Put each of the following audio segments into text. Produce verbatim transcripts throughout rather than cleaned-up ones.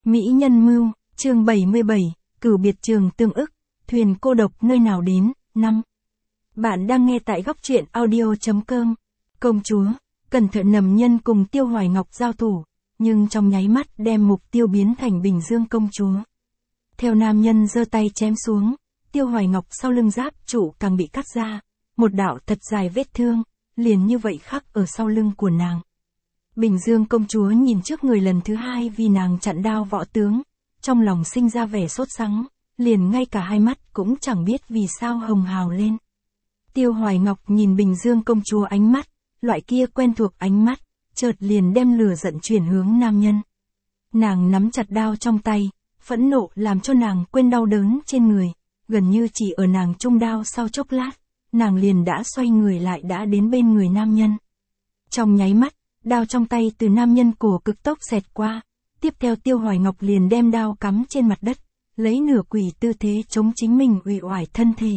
Mỹ nhân mưu, chương bảy mươi bảy, cửu biệt trường tương ức, thuyền cô độc nơi nào đến, năm. Bạn đang nghe tại góc truyện audio chấm com. Công chúa, cẩn thận nầm nhân cùng Tiêu Hoài Ngọc giao thủ, nhưng trong nháy mắt đem mục tiêu biến thành Bình Dương công chúa. Theo nam nhân giơ tay chém xuống, Tiêu Hoài Ngọc sau lưng giáp trụ càng bị cắt ra, một đạo thật dài vết thương, liền như vậy khắc ở sau lưng của nàng. Bình Dương công chúa nhìn trước người lần thứ hai vì nàng chặn đao võ tướng, trong lòng sinh ra vẻ sốt sắng, liền ngay cả hai mắt cũng chẳng biết vì sao hồng hào lên. Tiêu Hoài Ngọc nhìn Bình Dương công chúa ánh mắt, loại kia quen thuộc ánh mắt, chợt liền đem lửa giận chuyển hướng nam nhân. Nàng nắm chặt đao trong tay, phẫn nộ làm cho nàng quên đau đớn trên người, gần như chỉ ở nàng trung đao sau chốc lát, nàng liền đã xoay người lại đã đến bên người nam nhân. Trong nháy mắt, đao trong tay từ nam nhân cổ cực tốc xẹt qua, tiếp theo Tiêu Hoài Ngọc liền đem đao cắm trên mặt đất, lấy nửa quỷ tư thế chống chính mình uể oải thân thể.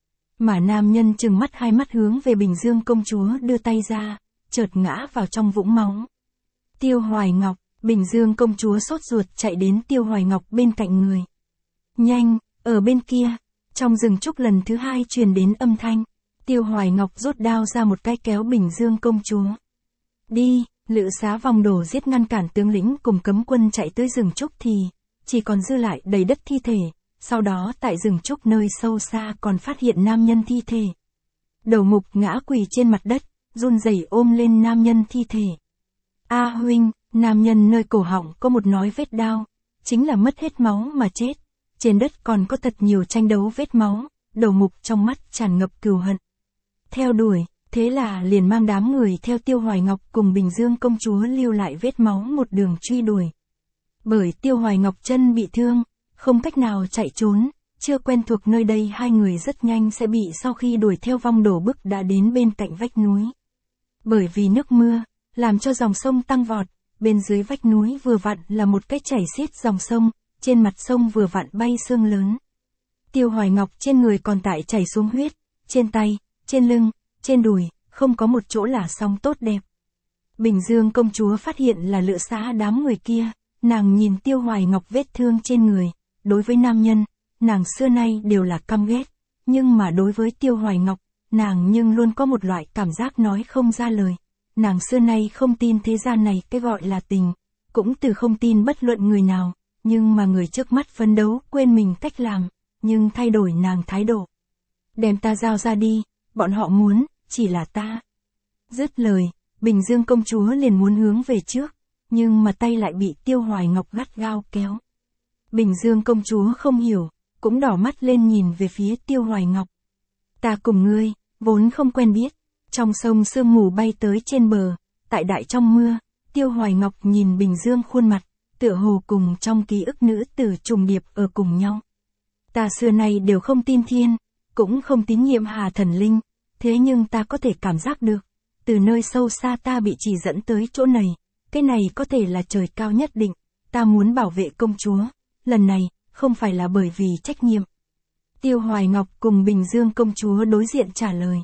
Mà nam nhân trừng mắt hai mắt hướng về Bình Dương công chúa đưa tay ra, chợt ngã vào trong vũng máu. Tiêu Hoài Ngọc, Bình Dương công chúa sốt ruột chạy đến Tiêu Hoài Ngọc bên cạnh người. Nhanh, ở bên kia, trong rừng trúc lần thứ hai truyền đến âm thanh, Tiêu Hoài Ngọc rút đao ra một cái kéo Bình Dương công chúa. Đi, lữ xá vòng đổ giết ngăn cản tướng lĩnh cùng cấm quân chạy tới rừng trúc thì, chỉ còn dư lại đầy đất thi thể, sau đó tại rừng trúc nơi sâu xa còn phát hiện nam nhân thi thể. Đầu mục ngã quỳ trên mặt đất, run rẩy ôm lên nam nhân thi thể. A huynh, nam nhân nơi cổ họng có một nói vết đao, chính là mất hết máu mà chết, trên đất còn có thật nhiều tranh đấu vết máu, đầu mục trong mắt tràn ngập cừu hận. Theo đuổi, thế là liền mang đám người theo Tiêu Hoài Ngọc cùng Bình Dương công chúa lưu lại vết máu một đường truy đuổi. Bởi Tiêu Hoài Ngọc chân bị thương, không cách nào chạy trốn, chưa quen thuộc nơi đây hai người rất nhanh sẽ bị sau khi đuổi theo vong đổ bức đã đến bên cạnh vách núi. Bởi vì nước mưa, làm cho dòng sông tăng vọt, bên dưới vách núi vừa vặn là một cái chảy xiết dòng sông, trên mặt sông vừa vặn bay sương lớn. Tiêu Hoài Ngọc trên người còn tại chảy xuống huyết, trên tay, trên lưng, trên đùi, không có một chỗ là song tốt đẹp. Bình Dương công chúa phát hiện là lựa xã đám người kia, nàng nhìn Tiêu Hoài Ngọc vết thương trên người, đối với nam nhân, nàng xưa nay đều là căm ghét, nhưng mà đối với Tiêu Hoài Ngọc, nàng nhưng luôn có một loại cảm giác nói không ra lời. Nàng xưa nay không tin thế gian này cái gọi là tình, cũng từ không tin bất luận người nào, nhưng mà người trước mắt phấn đấu quên mình cách làm, nhưng thay đổi nàng thái độ. Đem ta giao ra đi, bọn họ muốn, chỉ là ta. Dứt lời, Bình Dương công chúa liền muốn hướng về trước, nhưng mà tay lại bị Tiêu Hoài Ngọc gắt gao kéo. Bình Dương công chúa không hiểu, cũng đỏ mắt lên nhìn về phía Tiêu Hoài Ngọc. Ta cùng ngươi, vốn không quen biết. Trong sông sương mù bay tới trên bờ, tại đại trong mưa, Tiêu Hoài Ngọc nhìn Bình Dương khuôn mặt, tựa hồ cùng trong ký ức nữ tử trùng điệp ở cùng nhau. Ta xưa nay đều không tin thiên, cũng không tín nhiệm Hà thần linh, thế nhưng ta có thể cảm giác được, từ nơi sâu xa ta bị chỉ dẫn tới chỗ này, cái này có thể là trời cao nhất định, ta muốn bảo vệ công chúa, lần này, không phải là bởi vì trách nhiệm. Tiêu Hoài Ngọc cùng Bình Dương công chúa đối diện trả lời.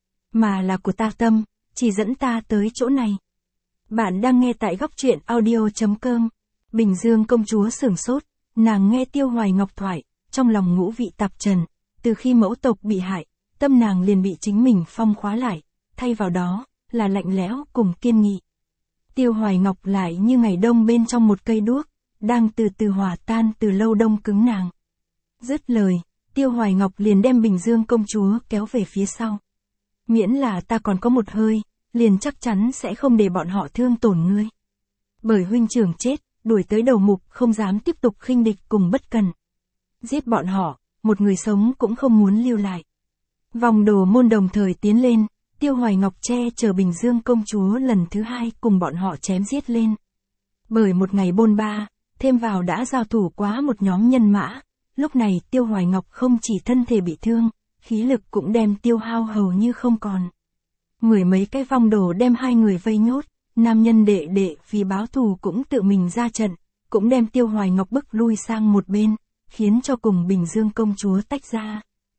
Mà là của ta tâm, chỉ dẫn ta tới chỗ này. Bạn đang nghe tại góc truyện audio chấm com. Bình Dương công chúa sửng sốt, nàng nghe Tiêu Hoài Ngọc thoại, trong lòng ngũ vị tạp trần, từ khi mẫu tộc bị hại, tâm nàng liền bị chính mình phong khóa lại, thay vào đó, là lạnh lẽo cùng kiên nghị. Tiêu Hoài Ngọc lại như ngày đông bên trong một cây đuốc, đang từ từ hòa tan từ lâu đông cứng nàng. Dứt lời, Tiêu Hoài Ngọc liền đem Bình Dương công chúa kéo về phía sau. Miễn là ta còn có một hơi, liền chắc chắn sẽ không để bọn họ thương tổn ngươi. Bởi huynh trưởng chết, đuổi tới đầu mục không dám tiếp tục khinh địch cùng bất cần. Giết bọn họ, một người sống cũng không muốn lưu lại. Vòng đồ môn đồng thời tiến lên, Tiêu Hoài Ngọc che chở Bình Dương công chúa lần thứ hai cùng bọn họ chém giết lên. Bởi một ngày bôn ba, thêm vào đã giao thủ quá một nhóm nhân mã, lúc này Tiêu Hoài Ngọc không chỉ thân thể bị thương, khí lực cũng đem tiêu hao hầu như không còn. Mười mấy cái vong đồ đem hai người vây nhốt, nam nhân đệ đệ vì báo thù cũng tự mình ra trận, cũng đem Tiêu Hoài Ngọc bức lui sang một bên, khiến cho cùng Bình Dương công chúa tách ra.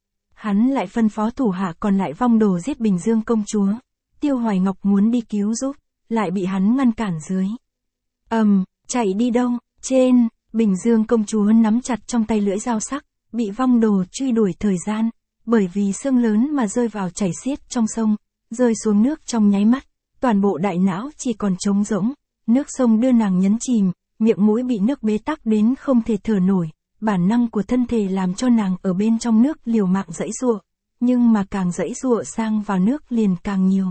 Hắn lại phân phó thủ hạ còn lại vong đồ giết Bình Dương công chúa, Tiêu Hoài Ngọc muốn đi cứu giúp, lại bị hắn ngăn cản dưới. Ầm, um, chạy đi đâu, trên, Bình Dương công chúa nắm chặt trong tay lưỡi dao sắc, bị vong đồ truy đuổi thời gian, bởi vì xương lớn mà rơi vào chảy xiết trong sông, rơi xuống nước trong nháy mắt, toàn bộ đại não chỉ còn trống rỗng, nước sông đưa nàng nhấn chìm, miệng mũi bị nước bế tắc đến không thể thở nổi, bản năng của thân thể làm cho nàng ở bên trong nước liều mạng giãy giụa, nhưng mà càng giãy giụa sang vào nước liền càng nhiều.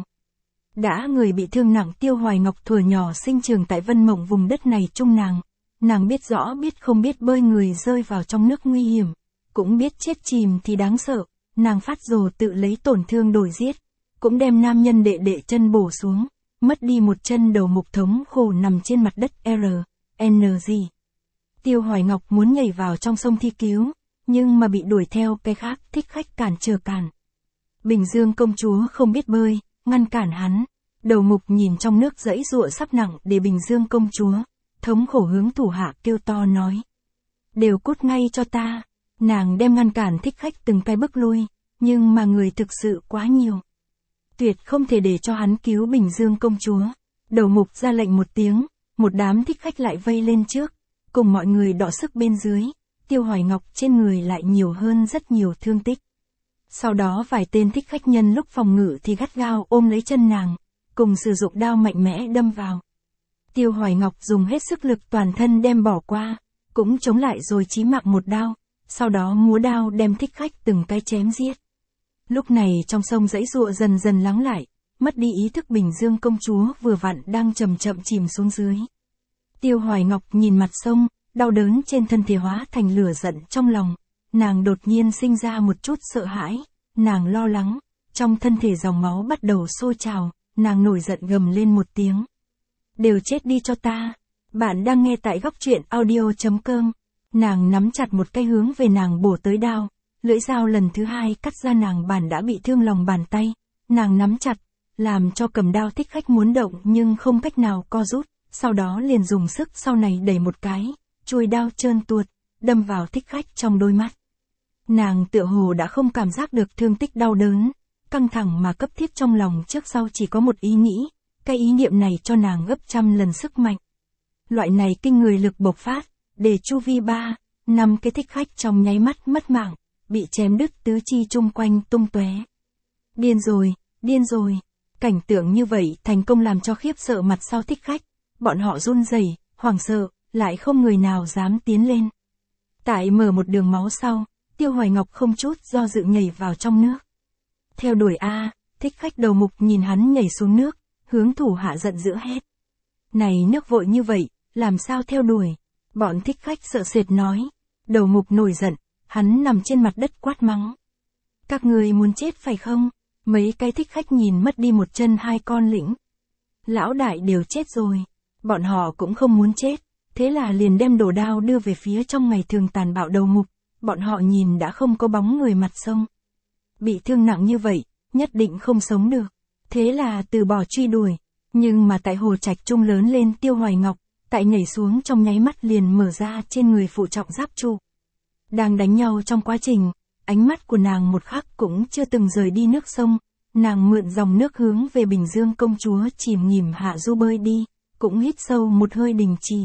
Đã người bị thương nặng Tiêu Hoài Ngọc thuở nhỏ sinh trưởng tại Vân Mộng vùng đất này chung nàng, nàng biết rõ biết không biết bơi người rơi vào trong nước nguy hiểm, cũng biết chết chìm thì đáng sợ, nàng phát rồ tự lấy tổn thương đổi giết, cũng đem nam nhân đệ đệ chân bổ xuống, mất đi một chân đầu mục thống khổ nằm trên mặt đất R, N G. Tiêu Hoài Ngọc muốn nhảy vào trong sông thi cứu, nhưng mà bị đuổi theo cái khác thích khách cản trở cản. Bình Dương công chúa không biết bơi, ngăn cản hắn, đầu mục nhìn trong nước giãy giụa sắp nặng để Bình Dương công chúa, thống khổ hướng thủ hạ kêu to nói. Đều cút ngay cho ta, nàng đem ngăn cản thích khách từng cái bước lui, nhưng mà người thực sự quá nhiều. Tuyệt không thể để cho hắn cứu Bình Dương công chúa, đầu mục ra lệnh một tiếng, một đám thích khách lại vây lên trước, cùng mọi người đọ sức bên dưới, Tiêu Hoài Ngọc trên người lại nhiều hơn rất nhiều thương tích. Sau đó vài tên thích khách nhân lúc phòng ngự thì gắt gao ôm lấy chân nàng, cùng sử dụng đao mạnh mẽ đâm vào. Tiêu Hoài Ngọc dùng hết sức lực toàn thân đem bỏ qua, cũng chống lại rồi chí mạng một đao, sau đó múa đao đem thích khách từng cái chém giết. Lúc này trong sông giãy giụa dần dần lắng lại, mất đi ý thức Bình Dương công chúa vừa vặn đang chậm chậm chìm xuống dưới. Tiêu Hoài Ngọc nhìn mặt sông, đau đớn trên thân thể hóa thành lửa giận trong lòng, nàng đột nhiên sinh ra một chút sợ hãi, nàng lo lắng, trong thân thể dòng máu bắt đầu sôi trào, nàng nổi giận gầm lên một tiếng. Đều chết đi cho ta. Bạn đang nghe tại góc truyện audio chấm com. Nàng nắm chặt một cái hướng về nàng bổ tới đao, lưỡi dao lần thứ hai cắt ra nàng bàn đã bị thương lòng bàn tay, nàng nắm chặt, làm cho cầm đao thích khách muốn động nhưng không cách nào co rút, sau đó liền dùng sức sau này đẩy một cái, chuôi đao trơn tuột, đâm vào thích khách trong đôi mắt. Nàng tựa hồ đã không cảm giác được thương tích đau đớn, căng thẳng mà cấp thiết trong lòng trước sau chỉ có một ý nghĩ, cái ý niệm này cho nàng gấp trăm lần sức mạnh. Loại này kinh người lực bộc phát, để chu vi ba, năm cái thích khách trong nháy mắt mất mạng, bị chém đứt tứ chi chung quanh tung tóe. Điên rồi, điên rồi. Cảnh tượng như vậy thành công làm cho khiếp sợ mặt sau thích khách, bọn họ run rẩy, hoảng sợ, lại không người nào dám tiến lên. Tại mở một đường máu sau, Tiêu Hoài Ngọc không chút do dự nhảy vào trong nước. Theo đuổi a, thích khách đầu mục nhìn hắn nhảy xuống nước, hướng thủ hạ giận dữ hét. Này nước vội như vậy, làm sao theo đuổi? Bọn thích khách sợ sệt nói. Đầu mục nổi giận, hắn nằm trên mặt đất quát mắng. Các người muốn chết phải không? Mấy cái thích khách nhìn mất đi một chân hai con lĩnh. Lão đại đều chết rồi. Bọn họ cũng không muốn chết, thế là liền đem đồ đao đưa về phía trong ngày thường tàn bạo đầu mục. Bọn họ nhìn đã không có bóng người mặt sông. Bị thương nặng như vậy, nhất định không sống được. Thế là từ bỏ truy đuổi. Nhưng mà tại hồ trạch trung lớn lên Tiêu Hoài Ngọc, tại nhảy xuống trong nháy mắt liền mở ra trên người phụ trọng giáp trụ. Đang đánh nhau trong quá trình, ánh mắt của nàng một khắc cũng chưa từng rời đi nước sông, nàng mượn dòng nước hướng về Bình Dương công chúa chìm nghỉm hạ du bơi đi, cũng hít sâu một hơi đình chỉ.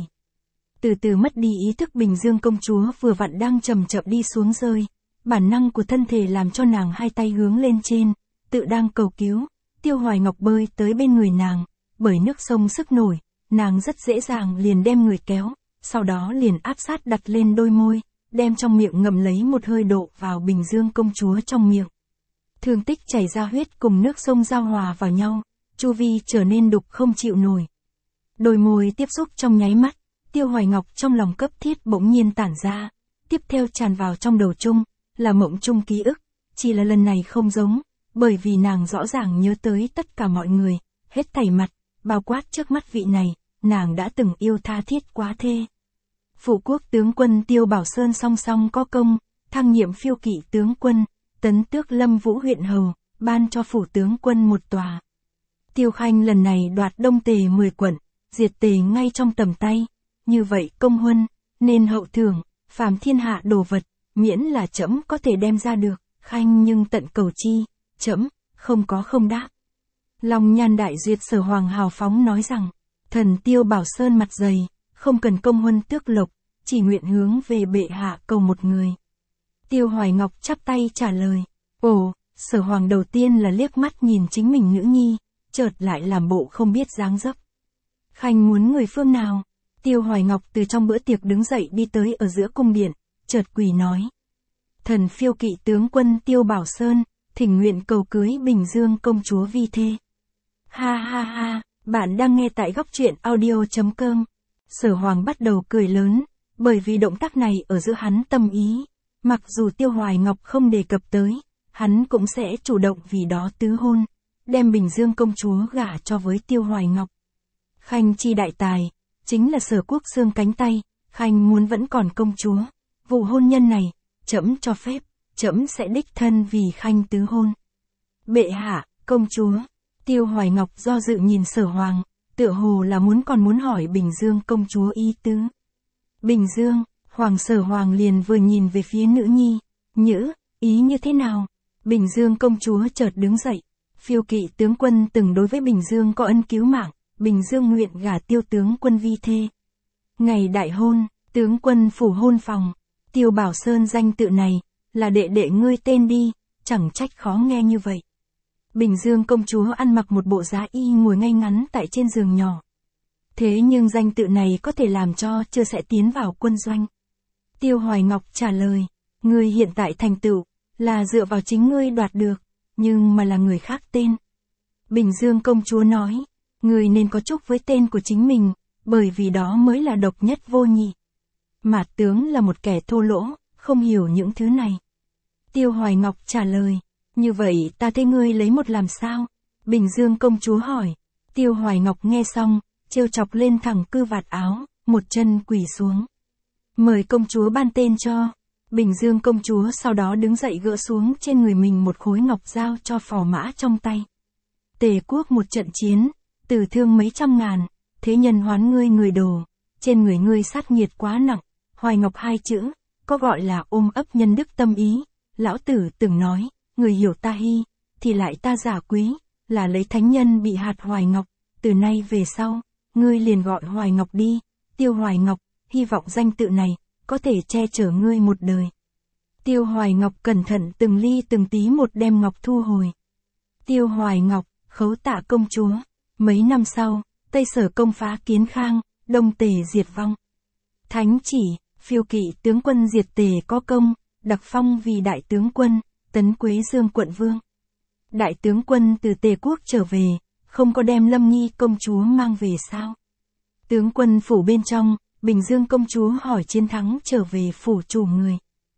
Từ từ mất đi ý thức Bình Dương công chúa vừa vặn đang chậm chậm đi xuống rơi, bản năng của thân thể làm cho nàng hai tay hướng lên trên, tự đang cầu cứu. Tiêu Hoài Ngọc bơi tới bên người nàng, bởi nước sông sức nổi, nàng rất dễ dàng liền đem người kéo, sau đó liền áp sát đặt lên đôi môi, đem trong miệng ngậm lấy một hơi độ vào Bình Dương công chúa trong miệng. Thương tích chảy ra huyết cùng nước sông giao hòa vào nhau, chu vi trở nên đục không chịu nổi. Đôi môi tiếp xúc trong nháy mắt, Tiêu Hoài Ngọc trong lòng cấp thiết bỗng nhiên tản ra, tiếp theo tràn vào trong đầu chung, là mộng chung ký ức, chỉ là lần này không giống, bởi vì nàng rõ ràng nhớ tới tất cả mọi người, hết thảy mặt, bao quát trước mắt vị này, nàng đã từng yêu tha thiết quá thê. Phụ quốc tướng quân Tiêu Bảo Sơn song song có công, thăng nhiệm phiêu kỵ tướng quân, tấn tước Lâm Vũ huyện hầu, ban cho phủ tướng quân một tòa. Tiêu Khanh lần này đoạt Đông Tề mười quận, diệt Tề ngay trong tầm tay, như vậy công huân, nên hậu thưởng, phàm thiên hạ đồ vật, miễn là trẫm có thể đem ra được, Khanh nhưng tận cầu chi, trẫm không có không đáp. Long Nhan Đại Duyệt Sở Hoàng hào phóng nói rằng, thần Tiêu Bảo Sơn mặt dày, không cần công huân tước lộc, chỉ nguyện hướng về bệ hạ cầu một người. Tiêu Hoài Ngọc chắp tay trả lời. Ồ, Sở Hoàng đầu tiên là liếc mắt nhìn chính mình nữ nhi, chợt lại làm bộ không biết dáng dấp. Khanh muốn người phương nào? Tiêu Hoài Ngọc từ trong bữa tiệc đứng dậy đi tới ở giữa cung điện, chợt quỳ nói. Thần phiêu kỵ tướng quân Tiêu Bảo Sơn, thỉnh nguyện cầu cưới Bình Dương công chúa vi thê. Ha ha ha, bạn đang nghe tại góc truyện audio chấm com. Sở Hoàng bắt đầu cười lớn, bởi vì động tác này ở giữa hắn tâm ý. Mặc dù Tiêu Hoài Ngọc không đề cập tới, hắn cũng sẽ chủ động vì đó tứ hôn, đem Bình Dương công chúa gả cho với Tiêu Hoài Ngọc. Khanh chi đại tài, chính là Sở Quốc xương cánh tay, Khanh muốn vẫn còn công chúa, vụ hôn nhân này, trẫm cho phép, trẫm sẽ đích thân vì Khanh tứ hôn. Bệ hạ, công chúa. Tiêu Hoài Ngọc do dự nhìn Sở Hoàng, tựa hồ là muốn còn muốn hỏi Bình Dương công chúa ý tứ. Bình Dương, Hoàng Sở Hoàng liền vừa nhìn về phía nữ nhi, nhữ, ý như thế nào? Bình Dương công chúa chợt đứng dậy, phiêu kỵ tướng quân từng đối với Bình Dương có ân cứu mạng, Bình Dương nguyện gả Tiêu tướng quân vi thê. Ngày đại hôn, tướng quân phủ hôn phòng, Tiêu Bảo Sơn danh tự này, là đệ đệ ngươi tên đi, chẳng trách khó nghe như vậy. Bình Dương công chúa ăn mặc một bộ giá y ngồi ngay ngắn tại trên giường nhỏ. Thế nhưng danh tự này có thể làm cho chưa sẽ tiến vào quân doanh. Tiêu Hoài Ngọc trả lời, ngươi hiện tại thành tựu, là dựa vào chính ngươi đoạt được, nhưng mà là người khác tên. Bình Dương công chúa nói, ngươi nên có chúc với tên của chính mình, bởi vì đó mới là độc nhất vô nhị. Mạt tướng là một kẻ thô lỗ, không hiểu những thứ này. Tiêu Hoài Ngọc trả lời, như vậy ta thấy ngươi lấy một làm sao? Bình Dương công chúa hỏi. Tiêu Hoài Ngọc nghe xong, trêu chọc lên thẳng cư vạt áo, một chân quỳ xuống. Mời công chúa ban tên cho. Bình Dương công chúa sau đó đứng dậy gỡ xuống trên người mình một khối ngọc giao cho phò mã trong tay. Tề quốc một trận chiến, tử thương mấy trăm ngàn, thế nhân hoán ngươi người đồ, trên người ngươi sát nghiệt quá nặng, Hoài Ngọc hai chữ, có gọi là ôm ấp nhân đức tâm ý. Lão tử từng nói, người hiểu ta hy, thì lại ta giả quý, là lấy thánh nhân bị hạt Hoài Ngọc, từ nay về sau, ngươi liền gọi Hoài Ngọc đi, Tiêu Hoài Ngọc, hy vọng danh tự này, có thể che chở ngươi một đời. Tiêu Hoài Ngọc cẩn thận từng ly từng tí một đem ngọc thu hồi. Tiêu Hoài Ngọc, khấu tạ công chúa. Mấy năm sau, Tây Sở công phá Kiến Khang, Đông Tề diệt vong. Thánh chỉ, phiêu kỵ tướng quân diệt Tề có công, đặc phong vì đại tướng quân, tấn Quế Dương quận vương. Đại tướng quân từ Tề quốc trở về, không có đem Lâm Nghi công chúa mang về sao? Tướng quân phủ bên trong, Bình Dương công chúa hỏi chiến thắng trở về phủ chủ người.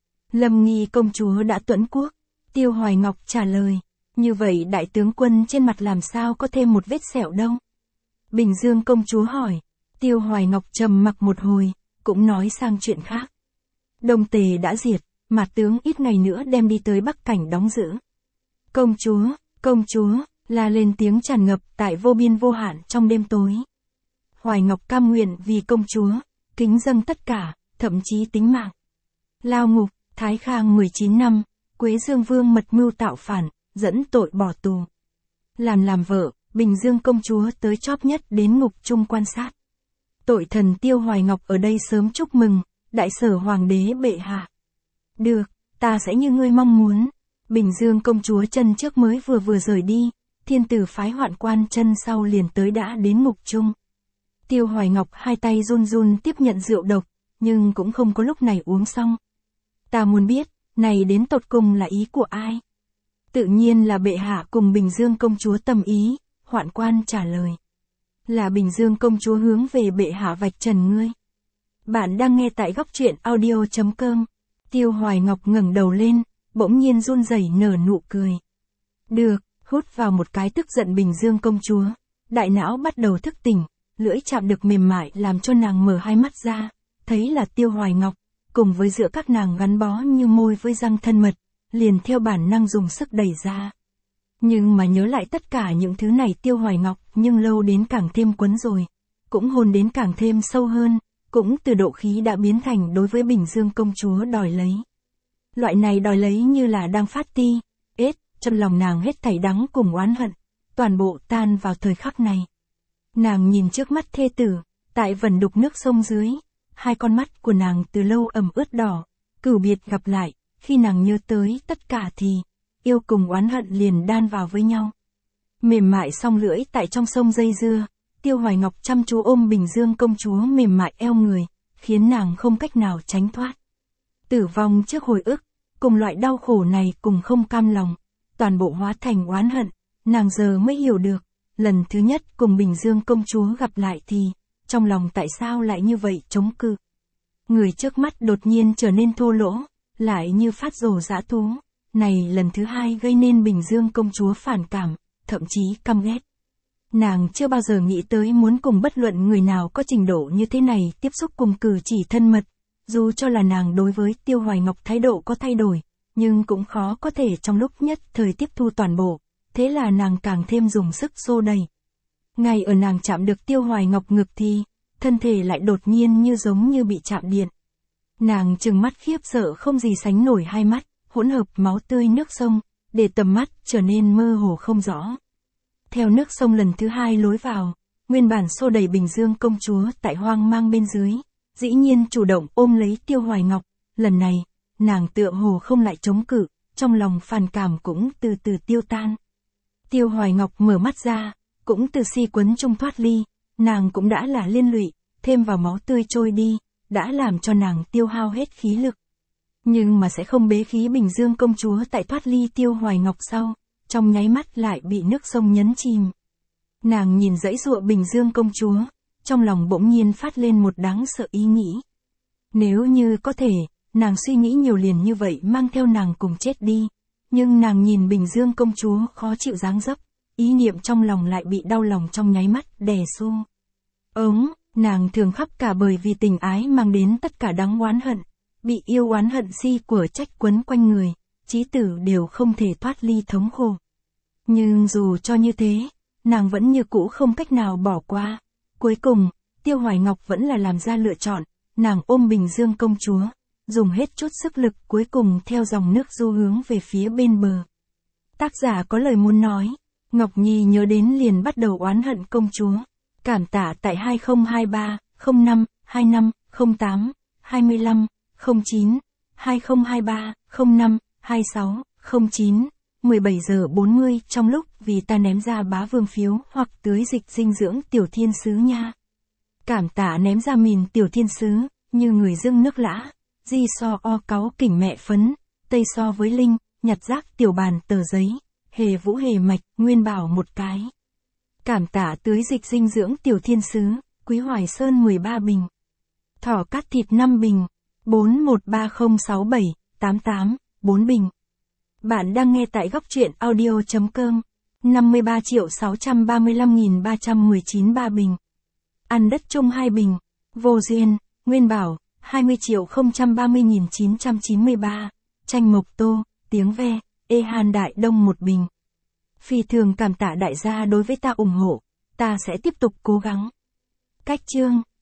Lâm Nghi công chúa đã tuẫn quốc. Tiêu Hoài Ngọc trả lời, như vậy đại tướng quân trên mặt làm sao có thêm một vết sẹo đâu? Bình Dương công chúa hỏi. Tiêu Hoài Ngọc trầm mặc một hồi, cũng nói sang chuyện khác. Đông Tề đã diệt, Mạt tướng ít ngày nữa đem đi tới Bắc Cảnh đóng giữ. Công chúa, công chúa, la lên tiếng tràn ngập tại vô biên vô hạn trong đêm tối. Hoài Ngọc cam nguyện vì công chúa, kính dâng tất cả, thậm chí tính mạng. Lao ngục, Thái Khang mười chín năm, Quế Dương vương mật mưu tạo phản, dẫn tội bỏ tù. Làm làm vợ, Bình Dương công chúa tới chóp nhất đến ngục chung quan sát. Tội thần Tiêu Hoài Ngọc ở đây sớm chúc mừng, đại sở hoàng đế bệ hạ. Được, ta sẽ như ngươi mong muốn. Bình Dương công chúa chân trước mới vừa vừa rời đi, thiên tử phái hoạn quan chân sau liền tới đã đến ngục chung. Tiêu Hoài Ngọc hai tay run run tiếp nhận rượu độc, nhưng cũng không có lúc này uống xong. Ta muốn biết, này đến tột cùng là ý của ai? Tự nhiên là bệ hạ cùng Bình Dương công chúa tâm ý, hoạn quan trả lời. Là Bình Dương công chúa hướng về bệ hạ vạch trần ngươi. Bạn đang nghe tại góc truyện audio chấm com. Tiêu Hoài Ngọc ngẩng đầu lên, bỗng nhiên run rẩy nở nụ cười. Được, hút vào một cái tức giận Bình Dương công chúa, đại não bắt đầu thức tỉnh, lưỡi chạm được mềm mại làm cho nàng mở hai mắt ra, thấy là Tiêu Hoài Ngọc, cùng với giữa các nàng gắn bó như môi với răng thân mật, liền theo bản năng dùng sức đẩy ra. Nhưng mà nhớ lại tất cả những thứ này Tiêu Hoài Ngọc nhưng lâu đến càng thêm quấn rồi, cũng hôn đến càng thêm sâu hơn, cũng từ độ khí đã biến thành đối với Bình Dương công chúa đòi lấy. Loại này đòi lấy như là đang phát ti, ết, trong lòng nàng hết thảy đắng cùng oán hận, toàn bộ tan vào thời khắc này. Nàng nhìn trước mắt thê tử, tại vần đục nước sông dưới, hai con mắt của nàng từ lâu ẩm ướt đỏ, cửu biệt gặp lại, khi nàng nhớ tới tất cả thì, yêu cùng oán hận liền đan vào với nhau. Mềm mại song lưỡi tại trong sông dây dưa, Tiêu Hoài Ngọc chăm chú ôm Bình Dương công chúa mềm mại eo người, khiến nàng không cách nào tránh thoát. Tử vong trước hồi ức, cùng loại đau khổ này cùng không cam lòng, toàn bộ hóa thành oán hận, nàng giờ mới hiểu được, lần thứ nhất cùng Bình Dương công chúa gặp lại thì, trong lòng tại sao lại như vậy chống cự. Người trước mắt đột nhiên trở nên thô lỗ, lại như phát rồ dã thú, này lần thứ hai gây nên Bình Dương công chúa phản cảm, thậm chí căm ghét. Nàng chưa bao giờ nghĩ tới muốn cùng bất luận người nào có trình độ như thế này tiếp xúc cùng cử chỉ thân mật, dù cho là nàng đối với Tiêu Hoài Ngọc thái độ có thay đổi, nhưng cũng khó có thể trong lúc nhất thời tiếp thu toàn bộ, thế là nàng càng thêm dùng sức xô đẩy. Ngay ở nàng chạm được Tiêu Hoài Ngọc ngực thì, thân thể lại đột nhiên như giống như bị chạm điện. Nàng trừng mắt khiếp sợ không gì sánh nổi hai mắt, hỗn hợp máu tươi nước sông, để tầm mắt trở nên mơ hồ không rõ. Theo nước sông lần thứ hai lối vào, nguyên bản xô đẩy Bình Dương công chúa tại hoang mang bên dưới, dĩ nhiên chủ động ôm lấy Tiêu Hoài Ngọc, lần này, nàng tựa hồ không lại chống cự, trong lòng phản cảm cũng từ từ tiêu tan. Tiêu Hoài Ngọc mở mắt ra, cũng từ si quấn chung thoát ly, nàng cũng đã là liên lụy, thêm vào máu tươi trôi đi, đã làm cho nàng tiêu hao hết khí lực. Nhưng mà sẽ không bế khí Bình Dương công chúa tại thoát ly Tiêu Hoài Ngọc sau, trong nháy mắt lại bị nước sông nhấn chìm. Nàng nhìn dãy dụa Bình Dương công chúa, trong lòng bỗng nhiên phát lên một đáng sợ ý nghĩ. Nếu như có thể, nàng suy nghĩ nhiều liền như vậy mang theo nàng cùng chết đi, nhưng nàng nhìn Bình Dương công chúa khó chịu dáng dấp, ý niệm trong lòng lại bị đau lòng trong nháy mắt đè xu. Ống, nàng thường khắp cả bởi vì tình ái mang đến tất cả đáng oán hận, bị yêu oán hận si của trách quấn quanh người, chí tử đều không thể thoát ly thống khổ. Nhưng dù cho như thế, nàng vẫn như cũ không cách nào bỏ qua. Cuối cùng, Tiêu Hoài Ngọc vẫn là làm ra lựa chọn, nàng ôm Bình Dương công chúa, dùng hết chút sức lực cuối cùng theo dòng nước du hướng về phía bên bờ. Tác giả có lời muốn nói, Ngọc Nhi nhớ đến liền bắt đầu oán hận công chúa. Cảm tạ tại hai không hai ba, không năm, hai năm, không tám, hai lăm, không chín, hai không hai ba, không năm, hai sáu, không chín, mười bảy giờ bốn mươi trong lúc vì ta ném ra bá vương phiếu hoặc tưới dịch dinh dưỡng tiểu thiên sứ nha. Cảm tạ ném ra mìn tiểu thiên sứ, như người dưng nước lã, di so o cáu kỉnh mẹ phấn, tây so với linh, nhặt rác tiểu bàn tờ giấy, hề vũ hề mạch, nguyên bảo một cái. Cảm tạ tưới dịch dinh dưỡng tiểu thiên sứ, Quý Hoài Sơn mười ba bình. Thỏ cát thịt năm bình, bốn một ba không sáu bảy, tám tám, bốn bình. Bạn đang nghe tại góc truyện audio chấm com, năm mươi ba triệu sáu trăm ba mươi lăm nghìn ba trăm mười chín ba bình. Ăn đất chung hai bình, vô duyên, nguyên bảo, hai mươi triệu không trăm ba mươi nghìn chín trăm chín mươi ba, tranh mộc tô, tiếng ve, ê hàn đại đông một bình. Phi thường cảm tạ đại gia đối với ta ủng hộ, ta sẽ tiếp tục cố gắng. Cách chương